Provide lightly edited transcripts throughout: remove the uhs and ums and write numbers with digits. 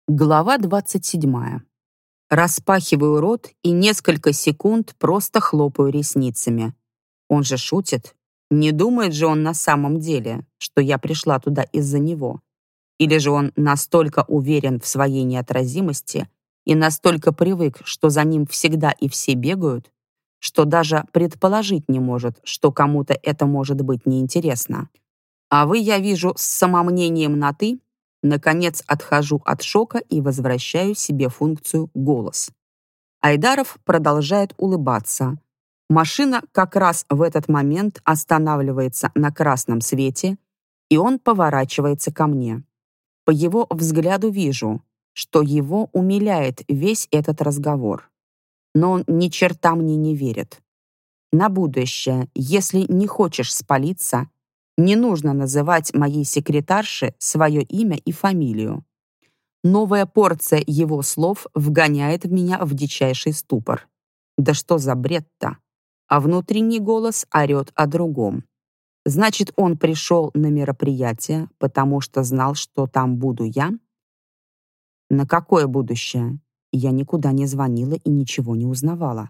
Глава 27. Распахиваю рот и несколько секунд просто хлопаю ресницами. Он же шутит. Не думает же он на самом деле, что я пришла туда из-за него. Или же он настолько уверен в своей неотразимости и настолько привык, что за ним всегда и все бегают, что даже предположить не может, что кому-то это может быть неинтересно. А вы, я вижу, с самомнением на «ты». Наконец отхожу от шока и возвращаю себе функцию «голос». Айдаров продолжает улыбаться. Машина как раз в этот момент останавливается на красном свете, и он поворачивается ко мне. По его взгляду вижу, что его умиляет весь этот разговор. Но он ни черта мне не верит. На будущее, если не хочешь спалиться, не нужно называть моей секретарше свое имя и фамилию. Новая порция его слов вгоняет меня в дичайший ступор. Да что за бред-то? А внутренний голос орет о другом. Значит, он пришел на мероприятие, потому что знал, что там буду я? На какое будущее? Я никуда не звонила и ничего не узнавала.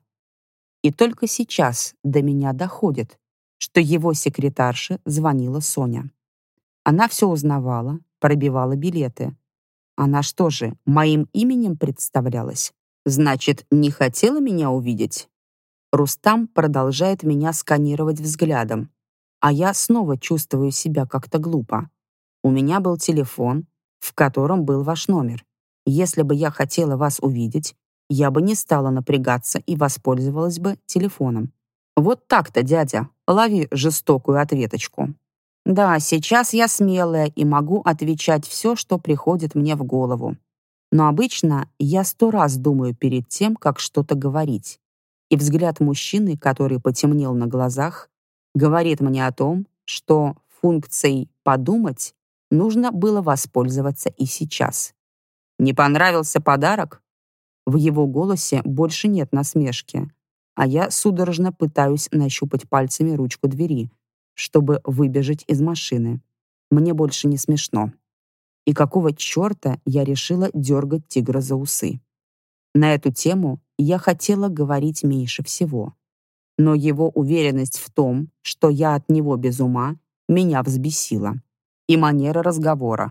И только сейчас до меня доходит, что его секретарше звонила Соня. Она все узнавала, пробивала билеты. Она что же, моим именем представлялась? Значит, не хотела меня увидеть? Рустам продолжает меня сканировать взглядом, а я снова чувствую себя как-то глупо. У меня был телефон, в котором был ваш номер. Если бы я хотела вас увидеть, я бы не стала напрягаться и воспользовалась бы телефоном. Вот так-то, дядя, лови жестокую ответочку. Да, сейчас я смелая и могу отвечать все, что приходит мне в голову. Но обычно я 100 раз думаю перед тем, как что-то говорить. И взгляд мужчины, который потемнел на глазах, говорит мне о том, что функцией «подумать» нужно было воспользоваться и сейчас. Не понравился подарок? В его голосе больше нет насмешки, а я судорожно пытаюсь нащупать пальцами ручку двери, чтобы выбежать из машины. Мне больше не смешно. И какого черта я решила дергать тигра за усы? На эту тему я хотела говорить меньше всего. Но его уверенность в том, что я от него без ума, меня взбесила. И манера разговора.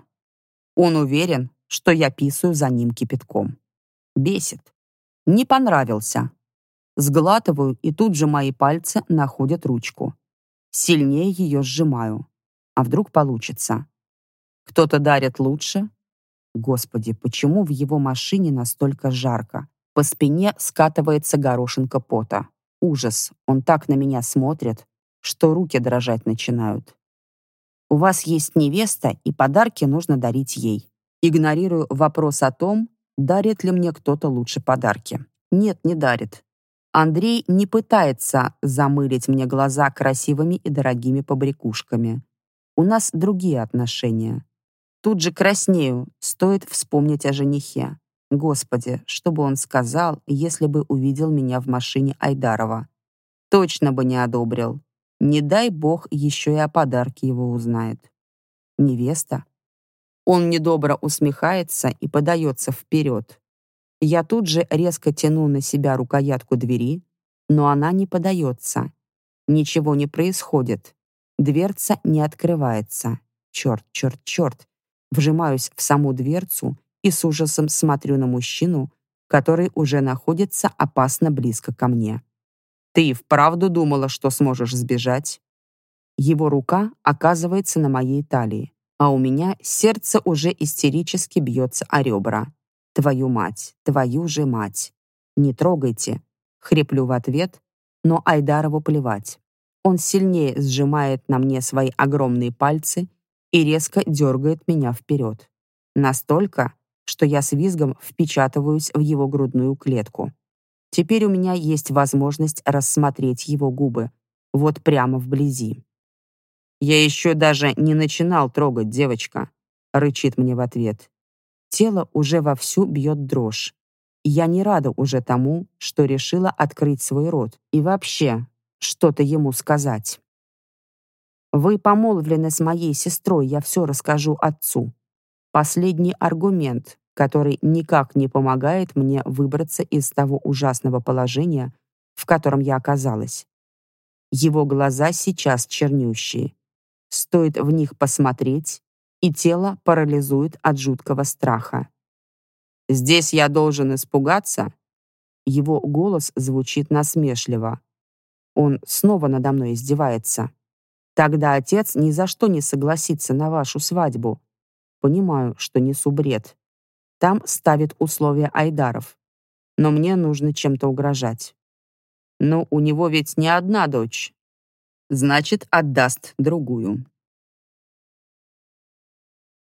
Он уверен, что я писаю за ним кипятком. Бесит. Не понравился. Сглатываю, и тут же мои пальцы находят ручку. Сильнее ее сжимаю. А вдруг получится? Кто-то дарит лучше? Господи, почему в его машине настолько жарко? По спине скатывается горошинка пота. Ужас, он так на меня смотрит, что руки дрожать начинают. У вас есть невеста, и подарки нужно дарить ей. Игнорирую вопрос о том, дарит ли мне кто-то лучше подарки. Нет, не дарит. Андрей не пытается замылить мне глаза красивыми и дорогими побрякушками. У нас другие отношения. Тут же краснею, стоит вспомнить о женихе. Господи, что бы он сказал, если бы увидел меня в машине Айдарова? Точно бы не одобрил. Не дай бог, еще и о подарке его узнает. Невеста? Он недобро усмехается и подается вперед. Я тут же резко тяну на себя рукоятку двери, но она не подается. Ничего не происходит. Дверца не открывается. Черт, черт, черт. Вжимаюсь в саму дверцу и с ужасом смотрю на мужчину, который уже находится опасно близко ко мне. «Ты и вправду думала, что сможешь сбежать?» Его рука оказывается на моей талии, а у меня сердце уже истерически бьется о ребра. «Твою мать, твою же мать! Не трогайте!» Хриплю в ответ, но Айдарову плевать. Он сильнее сжимает на мне свои огромные пальцы и резко дергает меня вперед. Настолько, что я с визгом впечатываюсь в его грудную клетку. Теперь у меня есть возможность рассмотреть его губы, вот прямо вблизи. «Я еще даже не начинал трогать, девочка», — рычит мне в ответ. Тело уже вовсю бьет дрожь. Я не рада уже тому, что решила открыть свой рот и вообще что-то ему сказать. «Вы помолвлены с моей сестрой, я все расскажу отцу». Последний аргумент, который никак не помогает мне выбраться из того ужасного положения, в котором я оказалась. Его глаза сейчас чернющие. Стоит в них посмотреть, и тело парализует от жуткого страха. «Здесь я должен испугаться?» Его голос звучит насмешливо. Он снова надо мной издевается. «Тогда отец ни за что не согласится на вашу свадьбу. Понимаю, что несу бред. Там ставят условия Айдаров. Но мне нужно чем-то угрожать. Но у него ведь не одна дочь. Значит, отдаст другую.